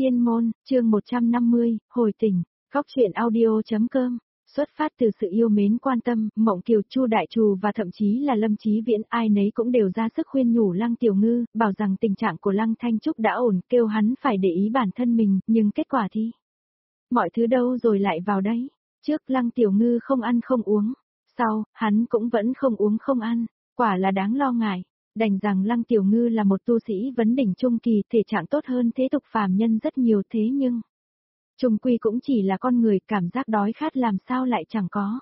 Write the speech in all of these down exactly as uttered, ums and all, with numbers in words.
Tiên môn, chương một trăm năm mươi, hồi tỉnh, góc truyện audio.com. Xuất phát từ sự yêu mến quan tâm, Mộng Kiều, Chu Đại Trù và thậm chí là Lâm Chí Viễn, ai nấy cũng đều ra sức khuyên nhủ Lăng Tiểu Ngư, bảo rằng tình trạng của Lăng Thanh Trúc đã ổn, kêu hắn phải để ý bản thân mình, nhưng kết quả thì mọi thứ đâu rồi lại vào đấy. Trước Lăng Tiểu Ngư không ăn không uống, sau, hắn cũng vẫn không uống không ăn, quả là đáng lo ngại. Đành rằng Lăng Tiểu Ngư là một tu sĩ vấn đỉnh trung kỳ, thể trạng tốt hơn thế tục phàm nhân rất nhiều, thế nhưng chung quy cũng chỉ là con người, cảm giác đói khát làm sao lại chẳng có.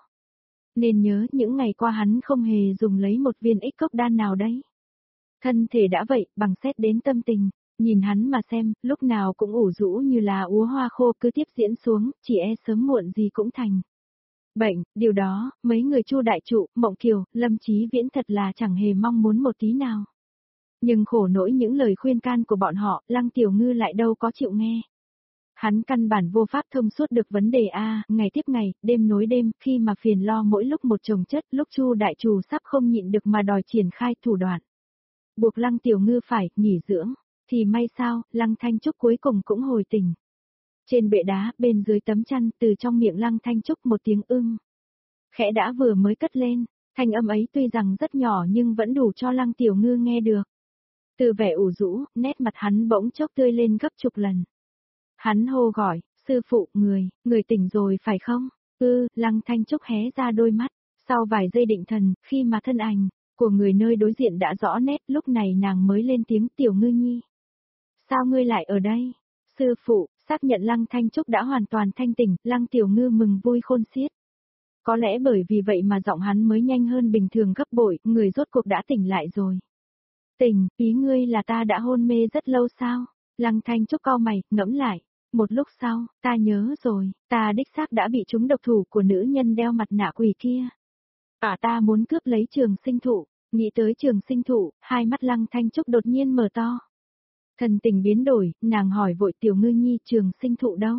Nên nhớ những ngày qua hắn không hề dùng lấy một viên ích cốc đan nào đấy. Thân thể đã vậy, bằng xét đến tâm tình, nhìn hắn mà xem, lúc nào cũng ủ rũ như là úa hoa khô, cứ tiếp diễn xuống, chỉ e sớm muộn gì cũng thành bệnh. Điều đó, mấy người Chu Đại Trụ, Mộng Kiều, Lâm Chí Viễn thật là chẳng hề mong muốn một tí nào. Nhưng khổ nỗi những lời khuyên can của bọn họ, Lăng Tiểu Ngư lại đâu có chịu nghe. Hắn căn bản vô pháp thông suốt được vấn đề a, ngày tiếp ngày, đêm nối đêm, khi mà phiền lo mỗi lúc một chồng chất, lúc Chu Đại Trù sắp không nhịn được mà đòi triển khai thủ đoạn buộc Lăng Tiểu Ngư phải nghỉ dưỡng, thì may sao, Lăng Thanh Trúc cuối cùng cũng hồi tỉnh. Trên bệ đá, bên dưới tấm chăn, từ trong miệng Lăng Thanh Trúc một tiếng ưng khẽ đã vừa mới cất lên, thanh âm ấy tuy rằng rất nhỏ nhưng vẫn đủ cho Lăng Tiểu Ngư nghe được. Từ vẻ ủ rũ, nét mặt hắn bỗng chốc tươi lên gấp chục lần. Hắn hô gọi, sư phụ, người, người tỉnh rồi phải không? Ư, Lăng Thanh Trúc hé ra đôi mắt, sau vài giây định thần, khi mà thân ảnh của người nơi đối diện đã rõ nét, lúc này nàng mới lên tiếng, Tiểu Ngư nhi. Sao ngươi lại ở đây? Sư phụ, xác nhận Lăng Thanh Trúc đã hoàn toàn thanh tỉnh, Lăng Tiểu Ngư mừng vui khôn xiết. Có lẽ bởi vì vậy mà giọng hắn mới nhanh hơn bình thường gấp bội, người rốt cuộc đã tỉnh lại rồi. Tỉnh, ý ngươi là ta đã hôn mê rất lâu sao? Lăng Thanh Trúc cau mày, ngẫm lại. Một lúc sau, ta nhớ rồi, ta đích xác đã bị trúng độc thủ của nữ nhân đeo mặt nạ quỷ kia. À, ta muốn cướp lấy Trường Sinh Thụ, nghĩ tới Trường Sinh Thụ, hai mắt Lăng Thanh Trúc đột nhiên mở to. Thần tình biến đổi, nàng hỏi vội, Tiểu Ngư nhi, Trường Sinh Thụ đâu?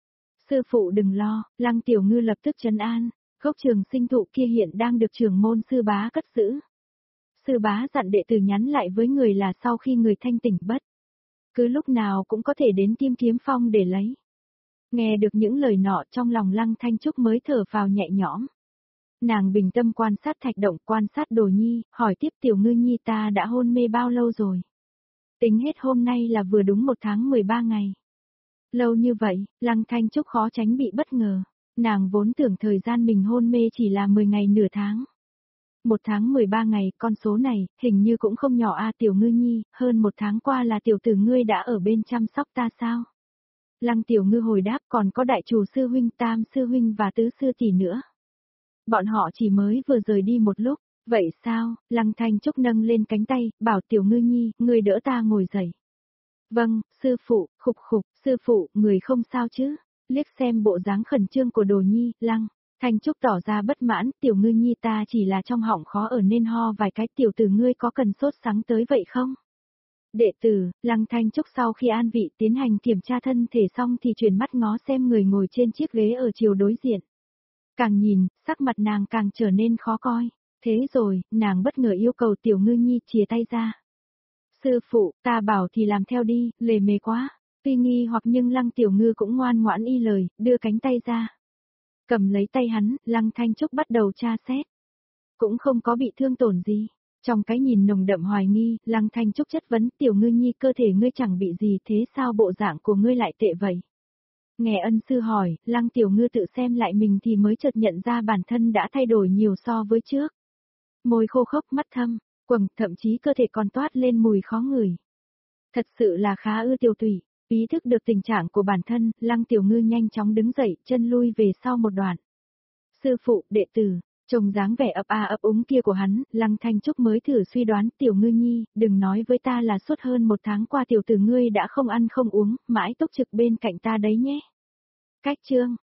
Sư phụ đừng lo, Lăng Tiểu Ngư lập tức trấn an, gốc Trường Sinh Thụ kia hiện đang được trưởng môn sư bá cất giữ. Sư bá dặn đệ tử nhắn lại với người là sau khi người thanh tỉnh bất cứ lúc nào cũng có thể đến Kim Kiếm Phong để lấy. Nghe được những lời nọ, trong lòng Lăng Thanh Trúc mới thở phào nhẹ nhõm. Nàng bình tâm quan sát thạch động, quan sát Đồ Nhi, hỏi tiếp, Tiểu Ngư nhi, ta đã hôn mê bao lâu rồi? Tính hết hôm nay là vừa đúng một tháng mười ba ngày. Lâu như vậy, Lăng Thanh Trúc khó tránh bị bất ngờ. Nàng vốn tưởng thời gian mình hôn mê chỉ là mười ngày nửa tháng. Một tháng mười ba ngày, con số này, hình như cũng không nhỏ a. Tiểu Ngư nhi, hơn một tháng qua là tiểu tử ngươi đã ở bên chăm sóc ta sao? Lăng Tiểu Ngư hồi đáp, còn có Đại Trù sư huynh, Tam sư huynh và Tứ sư tỷ nữa. Bọn họ chỉ mới vừa rời đi một lúc, vậy sao? Lăng Thanh Trúc nâng lên cánh tay, bảo Tiểu Ngư nhi, ngươi đỡ ta ngồi dậy. Vâng, sư phụ, khục khục, sư phụ, người không sao chứ? Liếc xem bộ dáng khẩn trương của Đồ Nhi, Lăng Thanh Trúc tỏ ra bất mãn, Tiểu Ngư nhi, ta chỉ là trong họng khó ở nên ho vài cái, tiểu tử ngươi có cần sốt sắng tới vậy không? Đệ tử, Lăng Thanh Trúc sau khi an vị tiến hành kiểm tra thân thể xong thì chuyển mắt ngó xem người ngồi trên chiếc ghế ở chiều đối diện. Càng nhìn, sắc mặt nàng càng trở nên khó coi. Thế rồi, nàng bất ngờ yêu cầu Tiểu Ngư nhi chìa tay ra. Sư phụ, ta bảo thì làm theo đi, lề mề quá. Tuy nghi hoặc nhưng Lăng Tiểu Ngư cũng ngoan ngoãn y lời, đưa cánh tay ra. Cầm lấy tay hắn, Lăng Thanh Trúc bắt đầu tra xét. Cũng không có bị thương tổn gì. Trong cái nhìn nồng đậm hoài nghi, Lăng Thanh Trúc chất vấn, Tiểu Ngư nhi, cơ thể ngươi chẳng bị gì, thế sao bộ dạng của ngươi lại tệ vậy? Nghe ân sư hỏi, Lăng Tiểu Ngư tự xem lại mình thì mới chợt nhận ra bản thân đã thay đổi nhiều so với trước. Môi khô khốc, mắt thâm, quầng, thậm chí cơ thể còn toát lên mùi khó ngửi. Thật sự là khá ư tiểu tụy. Ý thức được tình trạng của bản thân, Lăng Tiểu Ngư nhanh chóng đứng dậy, chân lui về sau một đoạn. Sư phụ, đệ tử, trông dáng vẻ ấp a ấp úng kia của hắn, Lăng Thanh Trúc mới thử suy đoán, Tiểu Ngư nhi, đừng nói với ta là suốt hơn một tháng qua tiểu tử ngươi đã không ăn không uống, mãi túc trực bên cạnh ta đấy nhé. Cách chương,